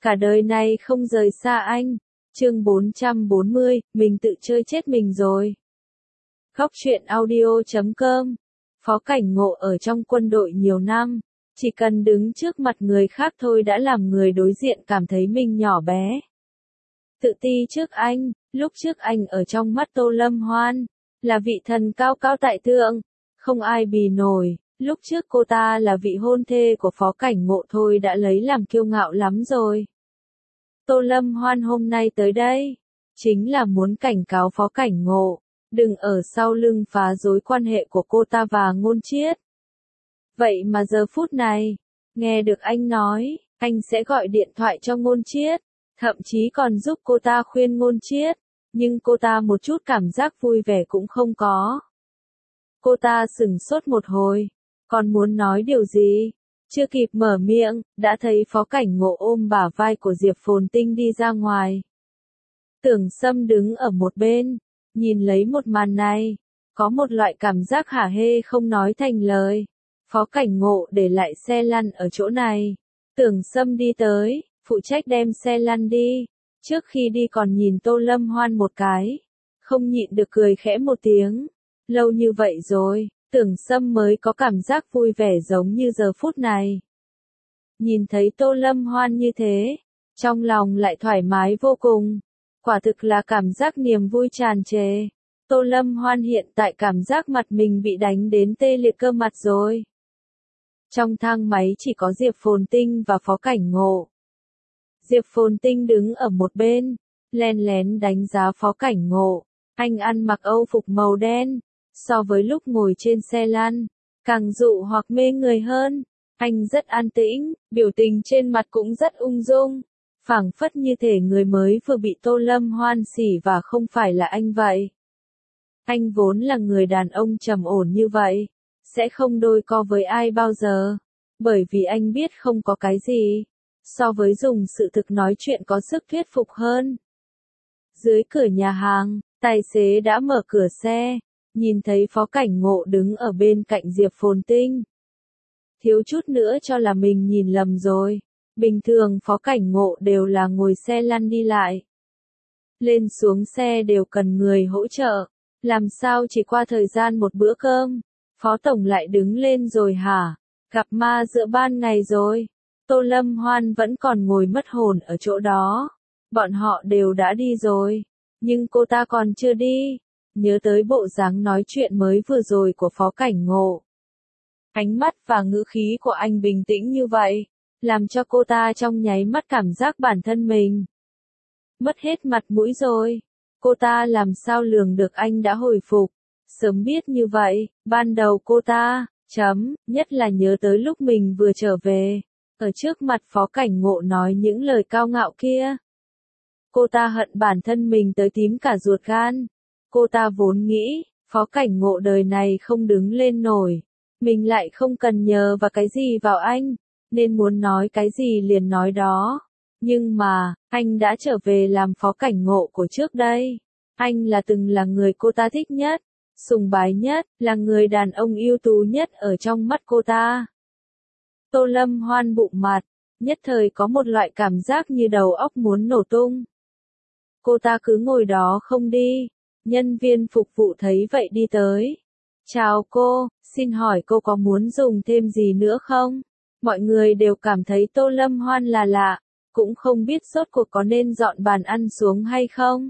cả đời này không rời xa anh. Chương 440, mình tự chơi chết mình rồi. Góc truyện audio.com. Phó Cảnh Ngộ ở trong quân đội nhiều năm, chỉ cần đứng trước mặt người khác thôi đã làm người đối diện cảm thấy mình nhỏ bé. Tự ti trước anh, lúc trước anh ở trong mắt Tô Lâm Hoan, là vị thần cao cao tại thượng, không ai bì nổi, lúc trước cô ta là vị hôn thê của Phó Cảnh Ngộ thôi đã lấy làm kiêu ngạo lắm rồi. Tô Lâm Hoan hôm nay tới đây, chính là muốn cảnh cáo Phó Cảnh Ngộ, đừng ở sau lưng phá rối quan hệ của cô ta và Ngôn Chiết. Vậy mà giờ phút này, nghe được anh nói, anh sẽ gọi điện thoại cho Ngôn Chiết, thậm chí còn giúp cô ta khuyên Ngôn Chiết, nhưng cô ta một chút cảm giác vui vẻ cũng không có. Cô ta sửng sốt một hồi, còn muốn nói điều gì? Chưa kịp mở miệng, đã thấy Phó Cảnh Ngộ ôm bả vai của Diệp Phồn Tinh đi ra ngoài. Tưởng Sâm đứng ở một bên, nhìn lấy một màn này, có một loại cảm giác hả hê không nói thành lời. Phó Cảnh Ngộ để lại xe lăn ở chỗ này. Tưởng Sâm đi tới, phụ trách đem xe lăn đi. Trước khi đi còn nhìn Tô Lâm Hoan một cái, không nhịn được cười khẽ một tiếng. Lâu như vậy rồi, Tưởng Sâm mới có cảm giác vui vẻ giống như giờ phút này. Nhìn thấy Tô Lâm Hoan như thế, trong lòng lại thoải mái vô cùng. Quả thực là cảm giác niềm vui tràn trề. Tô Lâm Hoan hiện tại cảm giác mặt mình bị đánh đến tê liệt cơ mặt rồi. Trong thang máy chỉ có Diệp Phồn Tinh và Phó Cảnh Ngộ. Diệp Phồn Tinh đứng ở một bên, len lén đánh giá Phó Cảnh Ngộ. Anh ăn mặc âu phục màu đen, so với lúc ngồi trên xe lăn, càng dụ hoặc mê người hơn. Anh rất an tĩnh, biểu tình trên mặt cũng rất ung dung, phảng phất như thể người mới vừa bị Tô Lâm Hoan xỉ và không phải là anh vậy. Anh vốn là người đàn ông trầm ổn như vậy, sẽ không đôi co với ai bao giờ, bởi vì anh biết không có cái gì so với dùng sự thực nói chuyện có sức thuyết phục hơn. Dưới cửa nhà hàng, tài xế đã mở cửa xe, nhìn thấy Phó Cảnh Ngộ đứng ở bên cạnh Diệp Phồn Tinh. Thiếu chút nữa cho là mình nhìn lầm rồi. Bình thường Phó Cảnh Ngộ đều là ngồi xe lăn đi lại. Lên xuống xe đều cần người hỗ trợ. Làm sao chỉ qua thời gian một bữa cơm, Phó Tổng lại đứng lên rồi hả? Gặp ma giữa ban ngày rồi. Tô Lâm Hoan vẫn còn ngồi mất hồn ở chỗ đó. Bọn họ đều đã đi rồi, nhưng cô ta còn chưa đi. Nhớ tới bộ dáng nói chuyện mới vừa rồi của Phó Cảnh Ngộ. Ánh mắt và ngữ khí của anh bình tĩnh như vậy, làm cho cô ta trong nháy mắt cảm giác bản thân mình mất hết mặt mũi rồi. Cô ta làm sao lường được anh đã hồi phục. Sớm biết như vậy, ban đầu cô ta, nhất là nhớ tới lúc mình vừa trở về, ở trước mặt Phó Cảnh Ngộ nói những lời cao ngạo kia. Cô ta hận bản thân mình tới tím cả ruột gan. Cô ta vốn nghĩ, Phó Cảnh Ngộ đời này không đứng lên nổi. Mình lại không cần nhờ vào cái gì vào anh, nên muốn nói cái gì liền nói đó. Nhưng mà, anh đã trở về làm Phó Cảnh Ngộ của trước đây. Anh là từng là người cô ta thích nhất, sùng bái nhất, là người đàn ông ưu tú nhất ở trong mắt cô ta. Tô Lâm Hoan bụng mặt, nhất thời có một loại cảm giác như đầu óc muốn nổ tung. Cô ta cứ ngồi đó không đi. Nhân viên phục vụ thấy vậy đi tới. Chào cô, xin hỏi cô có muốn dùng thêm gì nữa không? Mọi người đều cảm thấy Tô Lâm Hoan là lạ, cũng không biết rốt cuộc có nên dọn bàn ăn xuống hay không.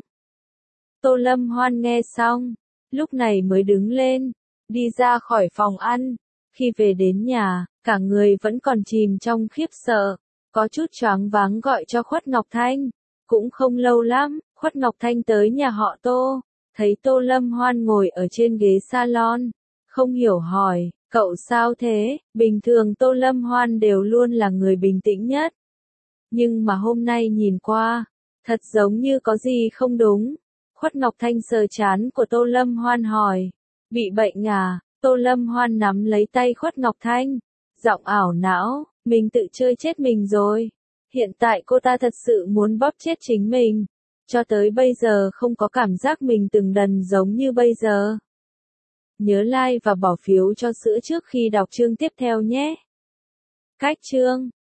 Tô Lâm Hoan nghe xong, lúc này mới đứng lên, đi ra khỏi phòng ăn. Khi về đến nhà, cả người vẫn còn chìm trong khiếp sợ, có chút choáng váng gọi cho Khuất Ngọc Thanh. Cũng không lâu lắm, Khuất Ngọc Thanh tới nhà họ Tô, thấy Tô Lâm Hoan ngồi ở trên ghế salon, không hiểu hỏi, cậu sao thế? Bình thường Tô Lâm Hoan đều luôn là người bình tĩnh nhất. Nhưng mà hôm nay nhìn qua, thật giống như có gì không đúng. Khuất Ngọc Thanh sờ trán của Tô Lâm Hoan hỏi, bị bệnh à? Tô Lâm Hoan nắm lấy tay Khuất Ngọc Thanh, giọng ảo não, mình tự chơi chết mình rồi. Hiện tại cô ta thật sự muốn bóp chết chính mình. Cho tới bây giờ không có cảm giác mình từng đần giống như bây giờ. Nhớ like và bỏ phiếu cho sữa trước khi đọc chương tiếp theo nhé. Cách chương